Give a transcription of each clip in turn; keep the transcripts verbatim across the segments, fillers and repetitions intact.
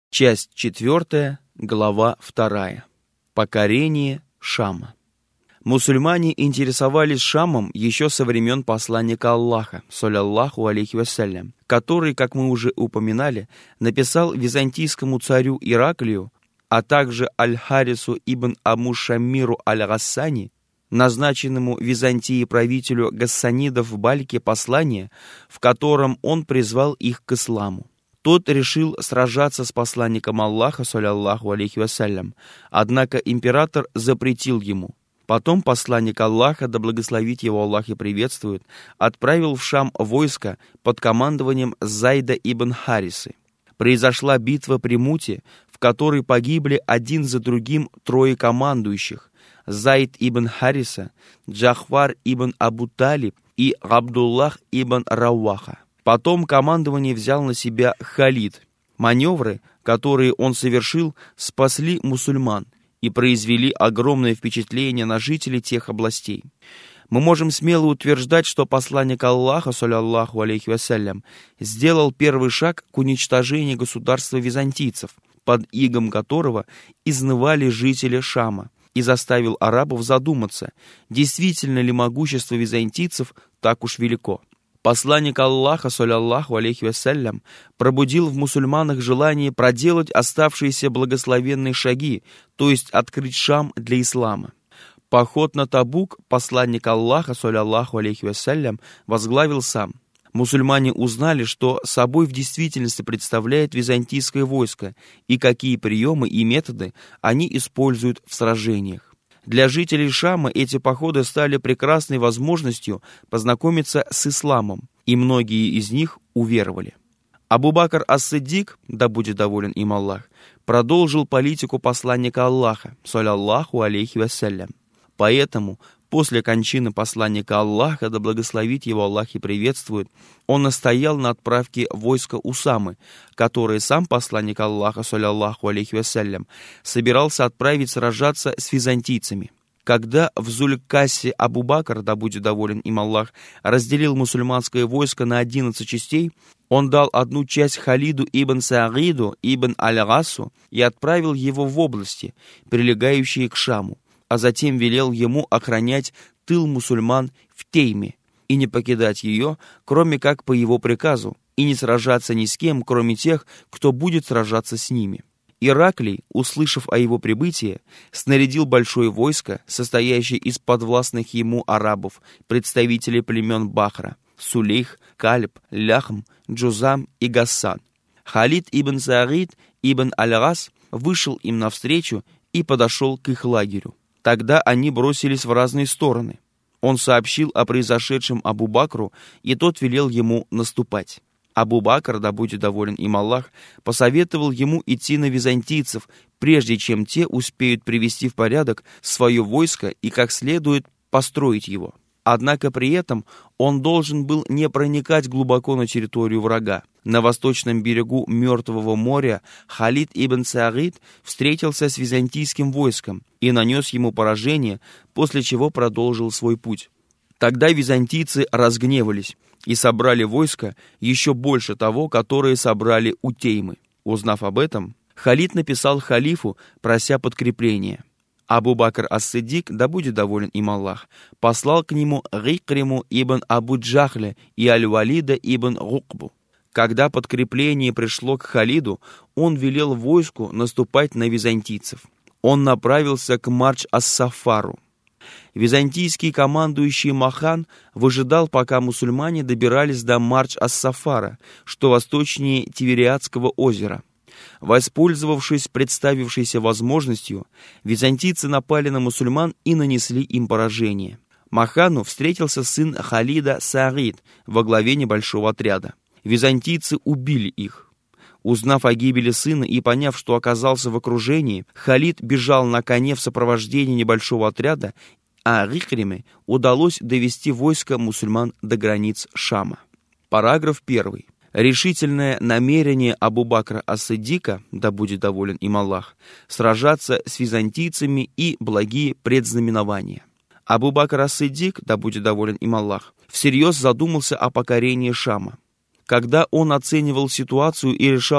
Часть четвертая, глава вторая. Покорение Шама. Мусульмане интересовались Шамом еще со времен посланника Аллаха, саллаллаху алейхи вассалям, который, как мы уже упоминали, написал византийскому царю Ираклию, а также Аль-Харису ибн Аму-Шаммиру Аль-Гассани, назначенному Византии правителю гассанидов в Бальке, послание, в котором он призвал их к исламу. Тот решил сражаться с посланником Аллаха, саллаллаху алейхи вассалям, однако император запретил ему. Потом посланник Аллаха, да благословит его Аллах и приветствует, отправил в Шам войско под командованием Зайда ибн Харисы. Произошла битва при Муте, в которой погибли один за другим трое командующих: Зайд ибн Хариса, Джахвар ибн Абу Талиб и Абдуллах ибн Рауаха. Потом командование взял на себя Халид. Маневры, которые он совершил, спасли мусульман и произвели огромное впечатление на жителей тех областей. Мы можем смело утверждать, что посланник Аллаха, саллаллаху алейхи вассалям, сделал первый шаг к уничтожению государства византийцев, под игом которого изнывали жители Шама, и заставил арабов задуматься, действительно ли могущество византийцев так уж велико. Посланник Аллаха, саллаллаху алейхи вассалям, пробудил в мусульманах желание проделать оставшиеся благословенные шаги, то есть открыть Шам для ислама. Поход на Табук посланник Аллаха, саллаллаху алейхи вассалям, возглавил сам. Мусульмане узнали, что собой в действительности представляет византийское войско и какие приемы и методы они используют в сражениях. Для жителей Шама эти походы стали прекрасной возможностью познакомиться с исламом, и многие из них уверовали. Абу Бакр ас-Сиддик, да будет доволен им Аллах, продолжил политику посланника Аллаха, саллаллаху алейхи вассалям. Поэтому после кончины посланника Аллаха, да благословит его Аллах и приветствует, он настоял на отправке войска Усамы, которое сам посланник Аллаха, саллаллаху алейхи вассалям, собирался отправить сражаться с византийцами. Когда в Зуль-Кассе Абу Бакр, да будет доволен им Аллах, разделил мусульманское войско на одиннадцать частей, он дал одну часть Халиду ибн Сааиду ибн Аль-Гасу и отправил его в области, прилегающие к Шаму, а затем велел ему охранять тыл мусульман в Тейме и не покидать ее, кроме как по его приказу, и не сражаться ни с кем, кроме тех, кто будет сражаться с ними. Ираклий, услышав о его прибытии, снарядил большое войско, состоящее из подвластных ему арабов, представителей племен Бахра: Сулейх, Кальб, Ляхм, Джузам и Гассан. Халид ибн Сааид ибн Аль-Гас вышел им навстречу и подошел к их лагерю. Тогда они бросились в разные стороны. Он сообщил о произошедшем Абу Бакру, и тот велел ему наступать. Абу Бакр, да будет доволен им Аллах, посоветовал ему идти на византийцев, прежде чем те успеют привести в порядок свое войско и как следует построить его. Однако при этом он должен был не проникать глубоко на территорию врага. На восточном берегу Мертвого моря Халид ибн Сааид встретился с византийским войском и нанес ему поражение, после чего продолжил свой путь. Тогда византийцы разгневались и собрали войско еще больше того, которое собрали у Теймы. Узнав об этом, Халид написал халифу, прося подкрепления. Абу Бакр ас-Сиддик, да будет доволен им Аллах, послал к нему Гикриму ибн Абу Джахля и Аль-Валида ибн Гукбу. Когда подкрепление пришло к Халиду, он велел войску наступать на византийцев. Он направился к Мардж-ас-Сафару. Византийский командующий Махан выжидал, пока мусульмане добирались до Мардж-ас-Сафара, что восточнее Тивериадского озера. Воспользовавшись представившейся возможностью, византийцы напали на мусульман и нанесли им поражение. Махану встретился сын Халида Сааид во главе небольшого отряда. Византийцы убили их. Узнав о гибели сына и поняв, что оказался в окружении, Халид бежал на коне в сопровождении небольшого отряда, а Гикриме удалось довести войско мусульман до границ Шама. Параграф первый. Решительное намерение Абу Бакра ас-Сиддика, да будет доволен им Аллах, сражаться с византийцами и благие предзнаменования. Абу Бакр ас-Сиддик, да будет доволен им Аллах, всерьез задумался о покорении Шама. Когда он оценивал ситуацию и решал,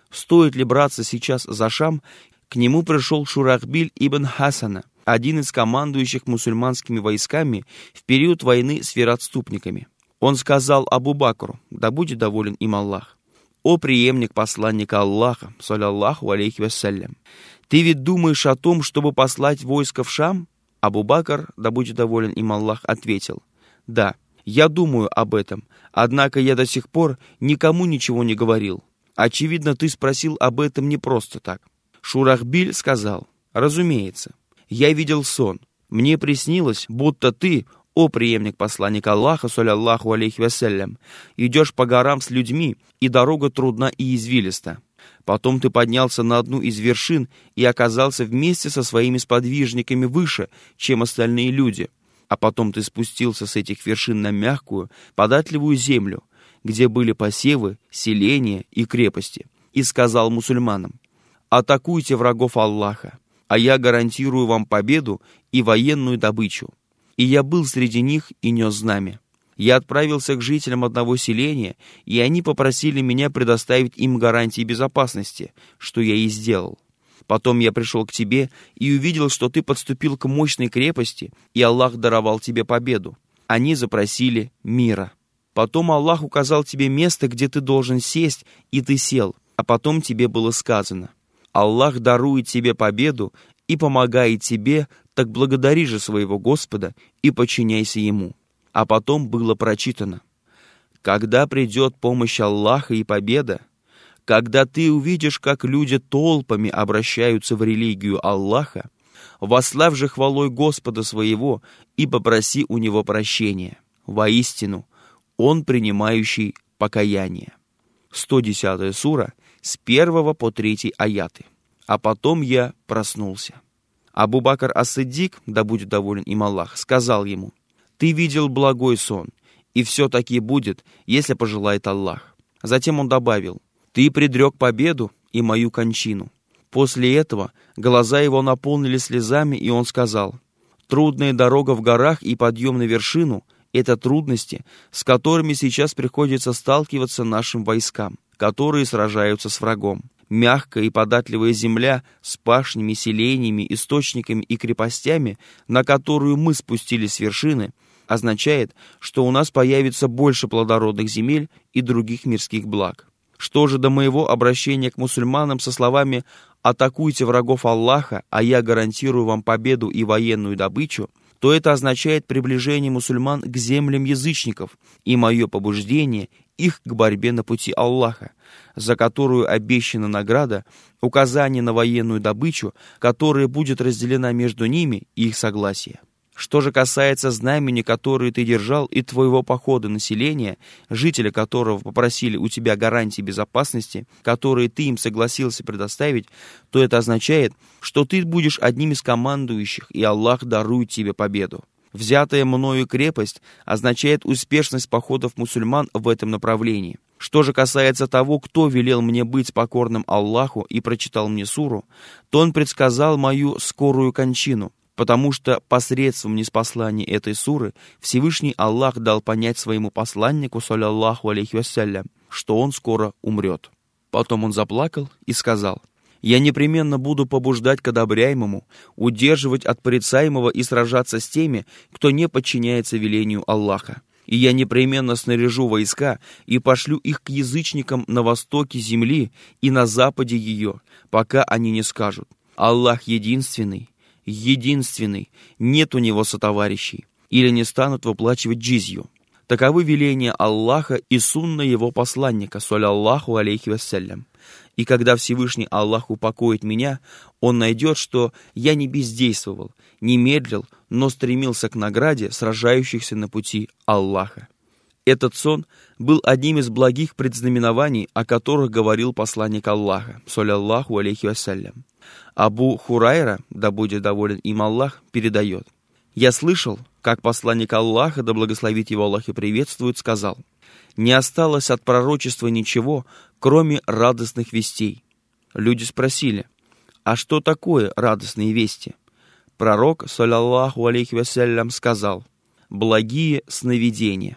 стоит ли браться сейчас за Шам, к нему пришел Шурахбиль ибн Хасана, один из командующих мусульманскими войсками в период войны с вероотступниками. Он сказал Абу Бакру, да будет доволен им Аллах: «О преемник посланника Аллаха, саллаллаху алейхи вассалям, ты ведь думаешь о том, чтобы послать войско в Шам?» Абу Бакр, да будет доволен им Аллах, ответил: «Да, я думаю об этом, однако я до сих пор никому ничего не говорил. Очевидно, ты спросил об этом не просто так». Шурахбиль сказал: «Разумеется, я видел сон. Мне приснилось, будто ты, о преемник посланника Аллаха, саллаллаху алейхи вассалям, идешь по горам с людьми, и дорога трудна и извилиста. Потом ты поднялся на одну из вершин и оказался вместе со своими сподвижниками выше, чем остальные люди. А потом ты спустился с этих вершин на мягкую, податливую землю, где были посевы, селения и крепости, и сказал мусульманам: атакуйте врагов Аллаха, а я гарантирую вам победу и военную добычу. И я был среди них и нес знамя. Я отправился к жителям одного селения, и они попросили меня предоставить им гарантии безопасности, что я и сделал. Потом я пришел к тебе и увидел, что ты подступил к мощной крепости, и Аллах даровал тебе победу. Они запросили мира. Потом Аллах указал тебе место, где ты должен сесть, и ты сел. А потом тебе было сказано: Аллах дарует тебе победу и помогает тебе, так благодари же своего Господа и подчиняйся Ему. А потом было прочитано: когда придет помощь Аллаха и победа, когда ты увидишь, как люди толпами обращаются в религию Аллаха, восславь же хвалой Господа своего и попроси у Него прощения. Воистину, Он принимающий покаяние. сто десятая сура, с первого по третий аяты. А потом я проснулся. Абу Бакр ас-Сиддик, да будет доволен им Аллах, сказал ему: ты видел благой сон, и все-таки будет, если пожелает Аллах. Затем он добавил: ты предрек победу и мою кончину. После этого глаза его наполнили слезами, и он сказал: трудная дорога в горах и подъем на вершину — это трудности, с которыми сейчас приходится сталкиваться нашим войскам, которые сражаются с врагом. Мягкая и податливая земля с пашнями, селениями, источниками и крепостями, на которую мы спустились с вершины, означает, что у нас появится больше плодородных земель и других мирских благ. Что же до моего обращения к мусульманам со словами «атакуйте врагов Аллаха, а я гарантирую вам победу и военную добычу», то это означает приближение мусульман к землям язычников и мое побуждение их к борьбе на пути Аллаха, за которую обещана награда, указание на военную добычу, которая будет разделена между ними, и их согласие. Что же касается знамени, которые ты держал, и твоего похода населения, жители которого попросили у тебя гарантии безопасности, которые ты им согласился предоставить, то это означает, что ты будешь одним из командующих, и Аллах дарует тебе победу. Взятая мною крепость означает успешность походов мусульман в этом направлении. Что же касается того, кто велел мне быть покорным Аллаху и прочитал мне суру, то он предсказал мою скорую кончину, потому что посредством ниспослания этой суры Всевышний Аллах дал понять своему посланнику, саллаллаху алейхи вассалям, что он скоро умрет. Потом он заплакал и сказал: «Я непременно буду побуждать к одобряемому, удерживать от порицаемого и сражаться с теми, кто не подчиняется велению Аллаха. И я непременно снаряжу войска и пошлю их к язычникам на востоке земли и на западе ее, пока они не скажут: Аллах единственный, единственный, нет у него сотоварищей, или не станут выплачивать джизью. Таковы веления Аллаха и сунна его посланника, саллаллаху алейхи вассалям. И когда Всевышний Аллах упокоит меня, он найдет, что я не бездействовал, не медлил, но стремился к награде сражающихся на пути Аллаха». Этот сон был одним из благих предзнаменований, о которых говорил посланник Аллаха, саллаллаху алейхи вассалям. Абу Хурайра, да будет доволен им Аллах, передает: «Я слышал, как посланник Аллаха, да благословит его Аллах и приветствует, сказал: не осталось от пророчества ничего, кроме радостных вестей». Люди спросили: а что такое радостные вести? Пророк, саллаллаху алейхи вассалям, сказал: благие сновидения.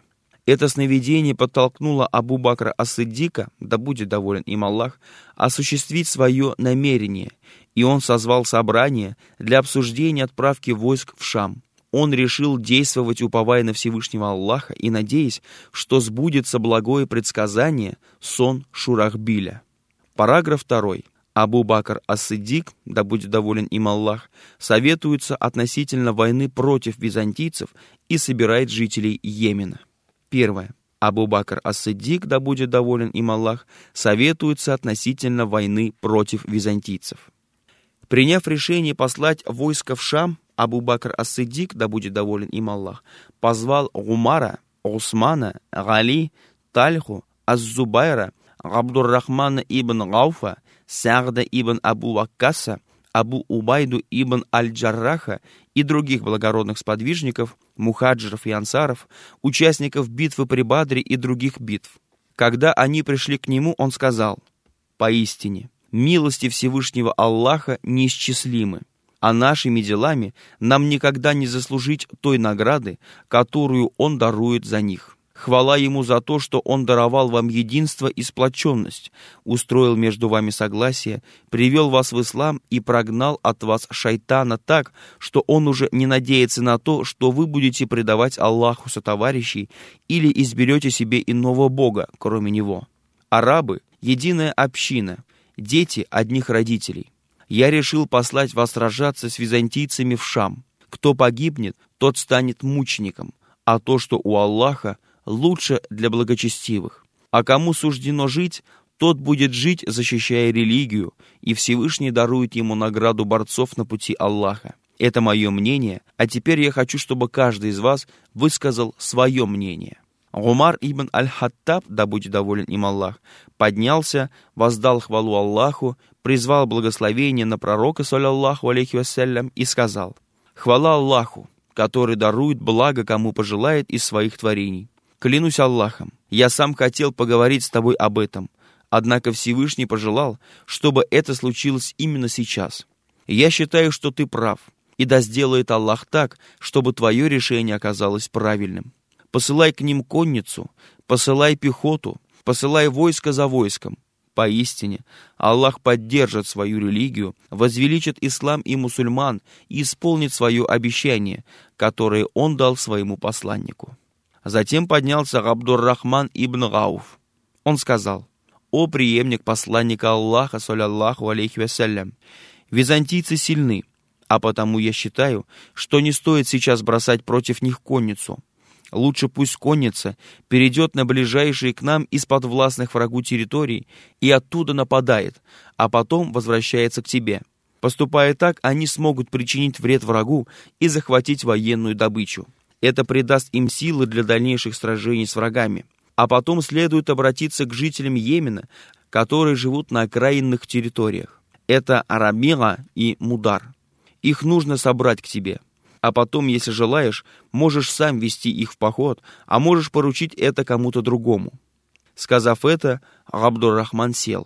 Это сновидение подтолкнуло Абу Бакра ас-Сиддика, да будет доволен им Аллах, осуществить свое намерение, и он созвал собрание для обсуждения отправки войск в Шам. Он решил действовать, уповая на Всевышнего Аллаха и надеясь, что сбудется благое предсказание, сон Шурахбиля. Параграф второй. Абу Бакр ас-Сиддик, да будет доволен им Аллах, советуется относительно войны против византийцев и собирает жителей Йемена. Первое. Абу Бакр ас-Сиддик, да будет доволен им Аллах, советуется относительно войны против византийцев. Приняв решение послать войско в Шам, Абу Бакр ас-Сиддик, да будет доволен им Аллах, позвал Умара, Усмана, Гали, Тальху, Аз-Зубайра, Абдур-Рахмана ибн Гауфа, Сагда ибн Абу Ваккаса, Абу Убайду ибн Аль-Джарраха и других благородных сподвижников, мухаджиров и ансаров, участников битвы при Бадре и других битв. Когда они пришли к нему, он сказал: «Поистине, милости Всевышнего Аллаха неисчислимы, а нашими делами нам никогда не заслужить той награды, которую Он дарует за них. Хвала Ему за то, что Он даровал вам единство и сплоченность, устроил между вами согласие, привел вас в ислам и прогнал от вас шайтана так, что он уже не надеется на то, что вы будете предавать Аллаху сотоварищей или изберете себе иного Бога, кроме Него. Арабы — единая община, дети одних родителей. Я решил послать вас сражаться с византийцами в Шам. Кто погибнет, тот станет мучеником, а то, что у Аллаха, лучше для благочестивых. А кому суждено жить, тот будет жить, защищая религию, и Всевышний дарует ему награду борцов на пути Аллаха. Это мое мнение, а теперь я хочу, чтобы каждый из вас высказал свое мнение». Умар ибн Аль-Хаттаб, да будет доволен им Аллах, поднялся, воздал хвалу Аллаху, призвал благословение на пророка, саллаллаху алейхи вассалям, и сказал: «Хвала Аллаху, который дарует благо, кому пожелает из своих творений. Клянусь Аллахом, я сам хотел поговорить с тобой об этом, однако Всевышний пожелал, чтобы это случилось именно сейчас. Я считаю, что ты прав, и да сделает Аллах так, чтобы твое решение оказалось правильным. Посылай к ним конницу, посылай пехоту, посылай войско за войском. Поистине, Аллах поддержит свою религию, возвеличит ислам и мусульман и исполнит свое обещание, которое он дал своему посланнику». Затем поднялся Абдур-Рахман ибн Гауф. Он сказал: «О преемник посланника Аллаха, саллаллаху алейхи вассалям, византийцы сильны, а потому я считаю, что не стоит сейчас бросать против них конницу. Лучше пусть конница перейдет на ближайшие к нам из подвластных врагу территорий и оттуда нападает, а потом возвращается к тебе. Поступая так, они смогут причинить вред врагу и захватить военную добычу. Это придаст им силы для дальнейших сражений с врагами. А потом следует обратиться к жителям Йемена, которые живут на окраинных территориях. Это Арабила и Мудар. Их нужно собрать к тебе. А потом, если желаешь, можешь сам вести их в поход, а можешь поручить это кому-то другому». Сказав это, Абдур-Рахман сел.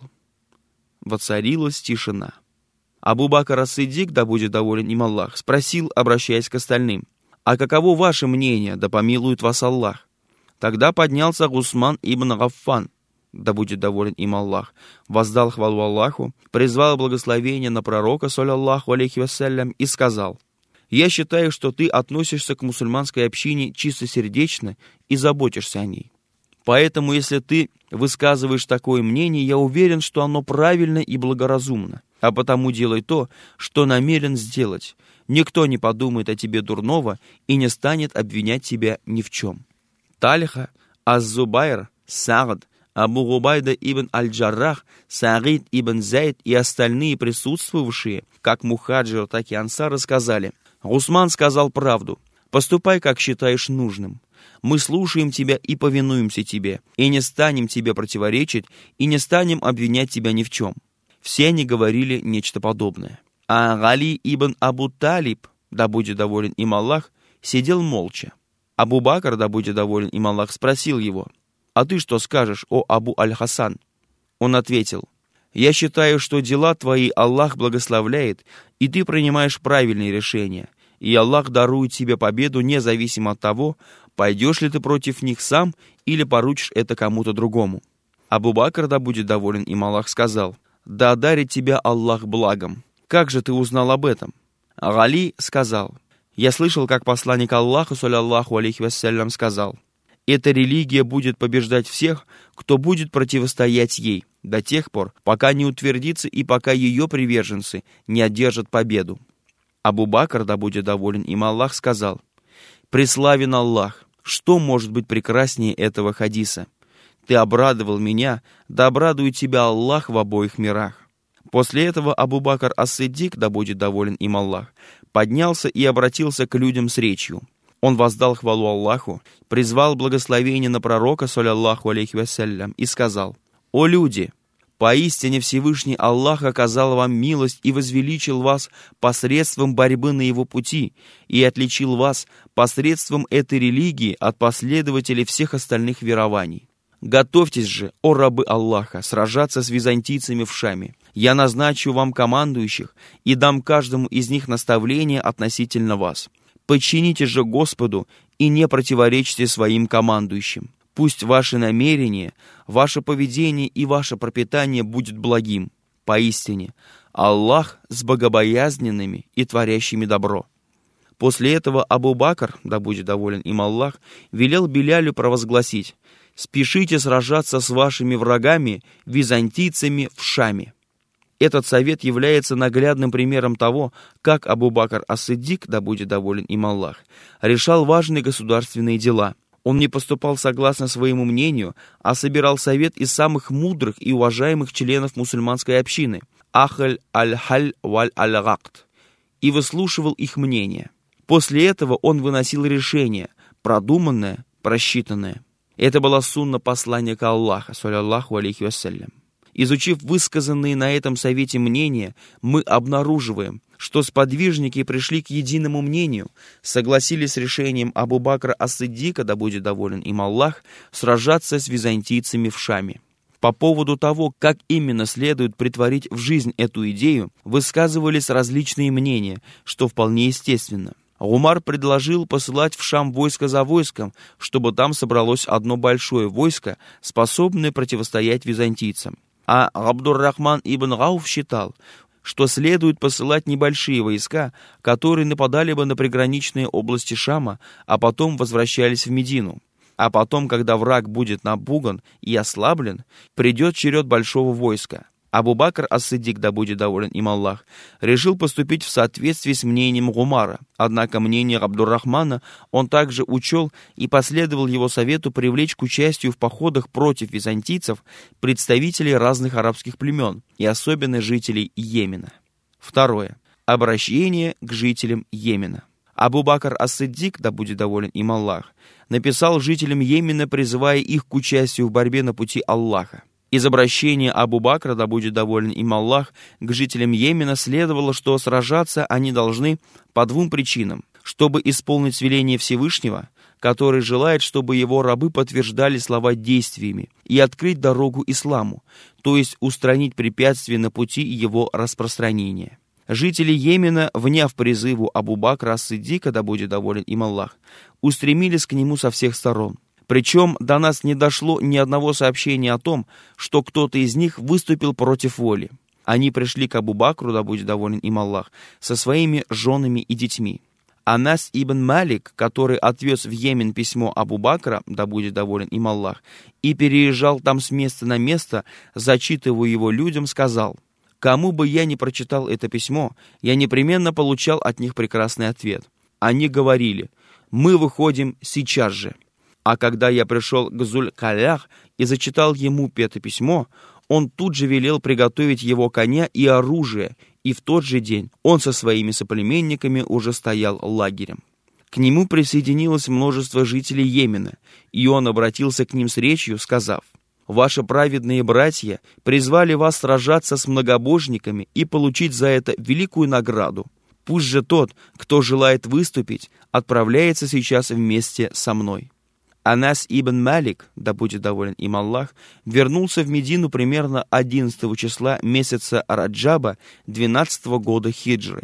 Воцарилась тишина. Абу Бакр ас-Сиддик, да будет доволен им Аллах, спросил, обращаясь к остальным: «А каково ваше мнение, да помилует вас Аллах?» Тогда поднялся Усман ибн Гаффан, да будет доволен им Аллах, воздал хвалу Аллаху, призвал благословение на пророка, саллаллаху алейхи вассалям, и сказал: «Я считаю, что ты относишься к мусульманской общине чистосердечно и заботишься о ней. Поэтому, если ты высказываешь такое мнение, я уверен, что оно правильно и благоразумно. А потому делай то, что намерен сделать. Никто не подумает о тебе дурного и не станет обвинять тебя ни в чем». Тальха, Аз-Зубайр, Сагд, Абу Убайда ибн Аль-Джаррах, Саид ибн Зайд и остальные присутствовавшие, как мухаджир, так и ансары, сказали: «Усман сказал правду. Поступай, как считаешь нужным. Мы слушаем тебя и повинуемся тебе, и не станем тебе противоречить, и не станем обвинять тебя ни в чем». Все они говорили нечто подобное. А Гали ибн Абу Талиб, да будет доволен им Аллах, сидел молча. Абу Бакр, да будет доволен им Аллах, спросил его: «А ты что скажешь, о Абу Аль-Хасан?» Он ответил: «Я считаю, что дела твои Аллах благословляет, и ты принимаешь правильные решения. и Аллах дарует тебе победу независимо от того, пойдешь ли ты против них сам или поручишь это кому-то другому». Абу Бакр, да будет доволен им Аллах, сказал: «Да одарит тебя Аллах благом. Как же ты узнал об этом?» Али сказал: «Я слышал, как посланник Аллаха, саллаллаху алейхи вассалям, сказал: эта религия будет побеждать всех, кто будет противостоять ей, до тех пор, пока не утвердится и пока ее приверженцы не одержат победу». Абу Бакр, да будет доволен им Аллах, сказал: «Преславен Аллах! Что может быть прекраснее этого хадиса? Ты обрадовал меня, да обрадует тебя Аллах в обоих мирах». После этого Абу Бакр ас-Сиддик, да будет доволен им Аллах, поднялся и обратился к людям с речью. Он воздал хвалу Аллаху, призвал благословение на пророка, саллаллаху алейхи вассалям, и сказал: «О люди! Поистине Всевышний Аллах оказал вам милость и возвеличил вас посредством борьбы на его пути и отличил вас посредством этой религии от последователей всех остальных верований. Готовьтесь же, о рабы Аллаха, сражаться с византийцами в Шаме. Я назначу вам командующих и дам каждому из них наставление относительно вас. Подчинитесь же Господу и не противоречьте своим командующим. Пусть ваши намерения, ваше поведение и ваше пропитание будет благим. Поистине, Аллах с богобоязненными и творящими добро». После этого Абу Бакр, да будет доволен им Аллах, велел Билялю провозгласить: «Спешите сражаться с вашими врагами, византийцами в Шаме». Этот совет является наглядным примером того, как Абу Бакр ас-Сиддик, да будет доволен им Аллах, решал важные государственные дела. Он не поступал согласно своему мнению, а собирал совет из самых мудрых и уважаемых членов мусульманской общины, ахль аль-халь валь-аль-гакд, и выслушивал их мнение. После этого он выносил решение, продуманное, просчитанное. Это была сунна посланника Аллаха, саллаллаху алейхи вассалям. Изучив высказанные на этом совете мнения, мы обнаруживаем, что сподвижники пришли к единому мнению, согласились с решением Абу Бакра ас-Сиддика, да будет доволен им Аллах, сражаться с византийцами в Шаме. По поводу того, как именно следует претворить в жизнь эту идею, высказывались различные мнения, что вполне естественно. Умар предложил посылать в Шам войско за войском, чтобы там собралось одно большое войско, способное противостоять византийцам. А Абдур-Рахман ибн Гауф считал, что следует посылать небольшие войска, которые нападали бы на приграничные области Шама, а потом возвращались в Медину. А потом, когда враг будет напуган и ослаблен, придет черед большого войска. Абу Бакр ас-Сиддик, да будет доволен им Аллах, решил поступить в соответствии с мнением Умара, однако мнение Абдур-Рахмана он также учел и последовал его совету привлечь к участию в походах против византийцев представителей разных арабских племен и особенно жителей Йемена. Второе. Обращение к жителям Йемена. Абу Бакр ас-Сиддик, да будет доволен им Аллах, написал жителям Йемена, призывая их к участию в борьбе на пути Аллаха. Из обращения Абу Бакра, да будет доволен им Аллах, к жителям Йемена следовало, что сражаться они должны по двум причинам: чтобы исполнить веление Всевышнего, который желает, чтобы его рабы подтверждали слова действиями, и открыть дорогу исламу, то есть устранить препятствия на пути его распространения. Жители Йемена, вняв призыву Абу Бакра ас-Сиддика, да будет доволен им Аллах, устремились к нему со всех сторон. Причем до нас не дошло ни одного сообщения о том, что кто-то из них выступил против воли. Они пришли к Абу Бакру, да будет доволен им Аллах, со своими женами и детьми. Анас ибн Малик, который отвез в Йемен письмо Абу Бакра, да будет доволен им Аллах, и переезжал там с места на место, зачитывая его людям, сказал: «Кому бы я ни прочитал это письмо, я непременно получал от них прекрасный ответ. Они говорили: мы выходим сейчас же». А когда я пришел к Зуль-Калях и зачитал ему это письмо, он тут же велел приготовить его коня и оружие, и в тот же день он со своими соплеменниками уже стоял лагерем. К нему присоединилось множество жителей Йемена, и он обратился к ним с речью, сказав: «Ваши праведные братья призвали вас сражаться с многобожниками и получить за это великую награду. Пусть же тот, кто желает выступить, отправляется сейчас вместе со мной». Анас ибн Малик, да будет доволен им Аллах, вернулся в Медину примерно одиннадцатого числа месяца Раджаба двенадцатого года хиджры.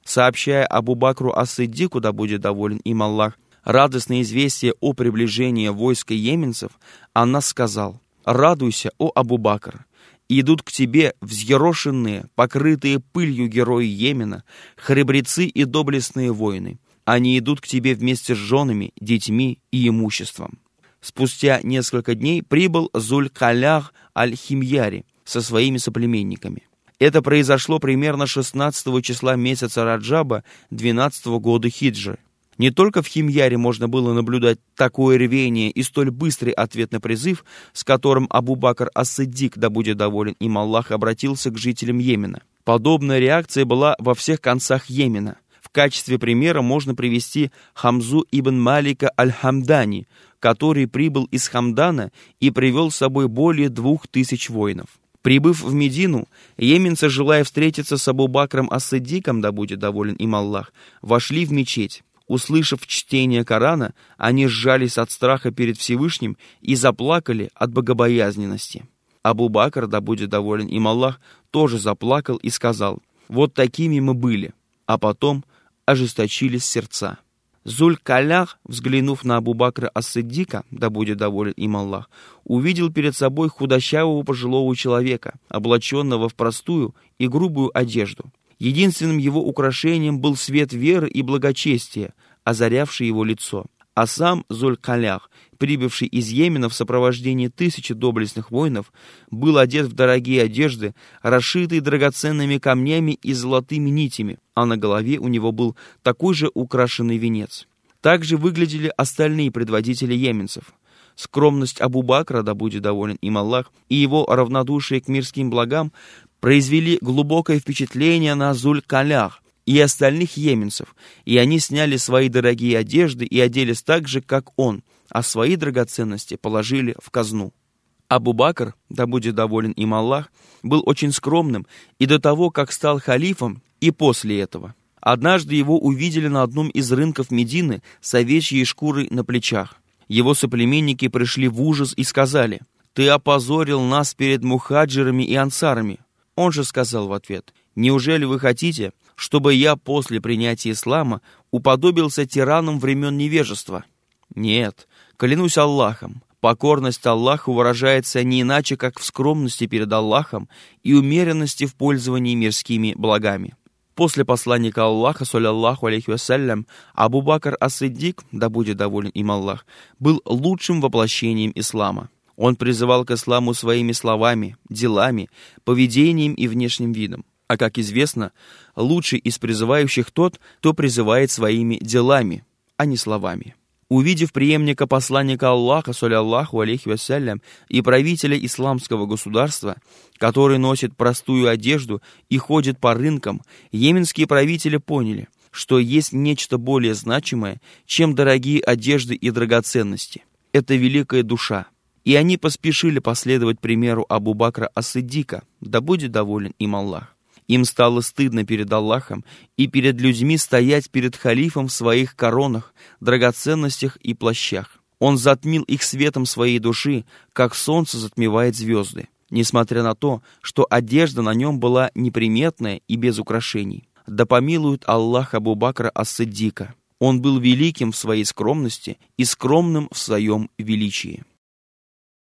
Сообщая Абу Бакру ас-Сиддику, да будет доволен им Аллах, радостное известие о приближении войска йеменцев, Анас сказал: «Радуйся, о Абу Бакр! Идут к тебе взъерошенные, покрытые пылью герои Йемена, храбрецы и доблестные воины. Они идут к тебе вместе с женами, детьми и имуществом». Спустя несколько дней прибыл Зуль-Калях аль-Химьяри со своими соплеменниками. Это произошло примерно шестнадцатого числа месяца Раджаба двенадцатого года хиджры. Не только в Химьяре можно было наблюдать такое рвение и столь быстрый ответ на призыв, с которым Абу Бакр ас-Сиддик, да будет доволен им Аллах, обратился к жителям Йемена. Подобная реакция была во всех концах Йемена. В качестве примера можно привести Хамзу ибн Малика аль-Хамдани, который прибыл из Хамдана и привел с собой более двух тысяч воинов. Прибыв в Медину, йеменцы, желая встретиться с Абу Бакром ас-Сиддиком, да будет доволен им Аллах, вошли в мечеть. Услышав чтение Корана, они сжались от страха перед Всевышним и заплакали от богобоязненности. Абу Бакр, да будет доволен им Аллах, тоже заплакал и сказал: «Вот такими мы были», а потом ожесточились сердца. Зуль-Калях, взглянув на Абу Бакра ас-Сиддика, да будет доволен им Аллах, увидел перед собой худощавого пожилого человека, облаченного в простую и грубую одежду. Единственным его украшением был свет веры и благочестия, озарявший его лицо. А сам Зуль-Калях, прибывший из Йемена в сопровождении тысячи доблестных воинов, был одет в дорогие одежды, расшитые драгоценными камнями и золотыми нитями, а на голове у него был такой же украшенный венец. Также выглядели остальные предводители йеменцев. Скромность Абу Бакра, да будет доволен им Аллах, и его равнодушие к мирским благам произвели глубокое впечатление на Зуль-Калях и остальных йеменцев, и они сняли свои дорогие одежды и оделись так же, как он, а свои драгоценности положили в казну. Абу Бакр, да будет доволен им Аллах, был очень скромным и до того, как стал халифом, и после этого. Однажды его увидели на одном из рынков Медины с овечьей шкурой на плечах. Его соплеменники пришли в ужас и сказали: «Ты опозорил нас перед мухаджирами и ансарами». Он же сказал в ответ: «Неужели вы хотите, чтобы я после принятия ислама уподобился тиранам времен невежества? Нет, клянусь Аллахом, покорность Аллаху выражается не иначе, как в скромности перед Аллахом и умеренности в пользовании мирскими благами». После посланника Аллаха, саллаллаху алейхи вассалям, Абу Бакр ас-Сиддик, да будет доволен им Аллах, был лучшим воплощением ислама. Он призывал к исламу своими словами, делами, поведением и внешним видом. А как известно, лучший из призывающих тот, кто призывает своими делами, а не словами. Увидев преемника посланника Аллаха, саллаллаху алейхи вассалям, и правителя исламского государства, который носит простую одежду и ходит по рынкам, йеменские правители поняли, что есть нечто более значимое, чем дорогие одежды и драгоценности. Это великая душа. И они поспешили последовать примеру Абу Бакра ас-Сиддика, да будет доволен им Аллах. Им стало стыдно перед Аллахом и перед людьми стоять перед халифом в своих коронах, драгоценностях и плащах. Он затмил их светом своей души, как солнце затмевает звезды, несмотря на то, что одежда на нем была неприметная и без украшений. Да помилует Аллах Абу Бакра ас-Сиддика. Он был великим в своей скромности и скромным в своем величии.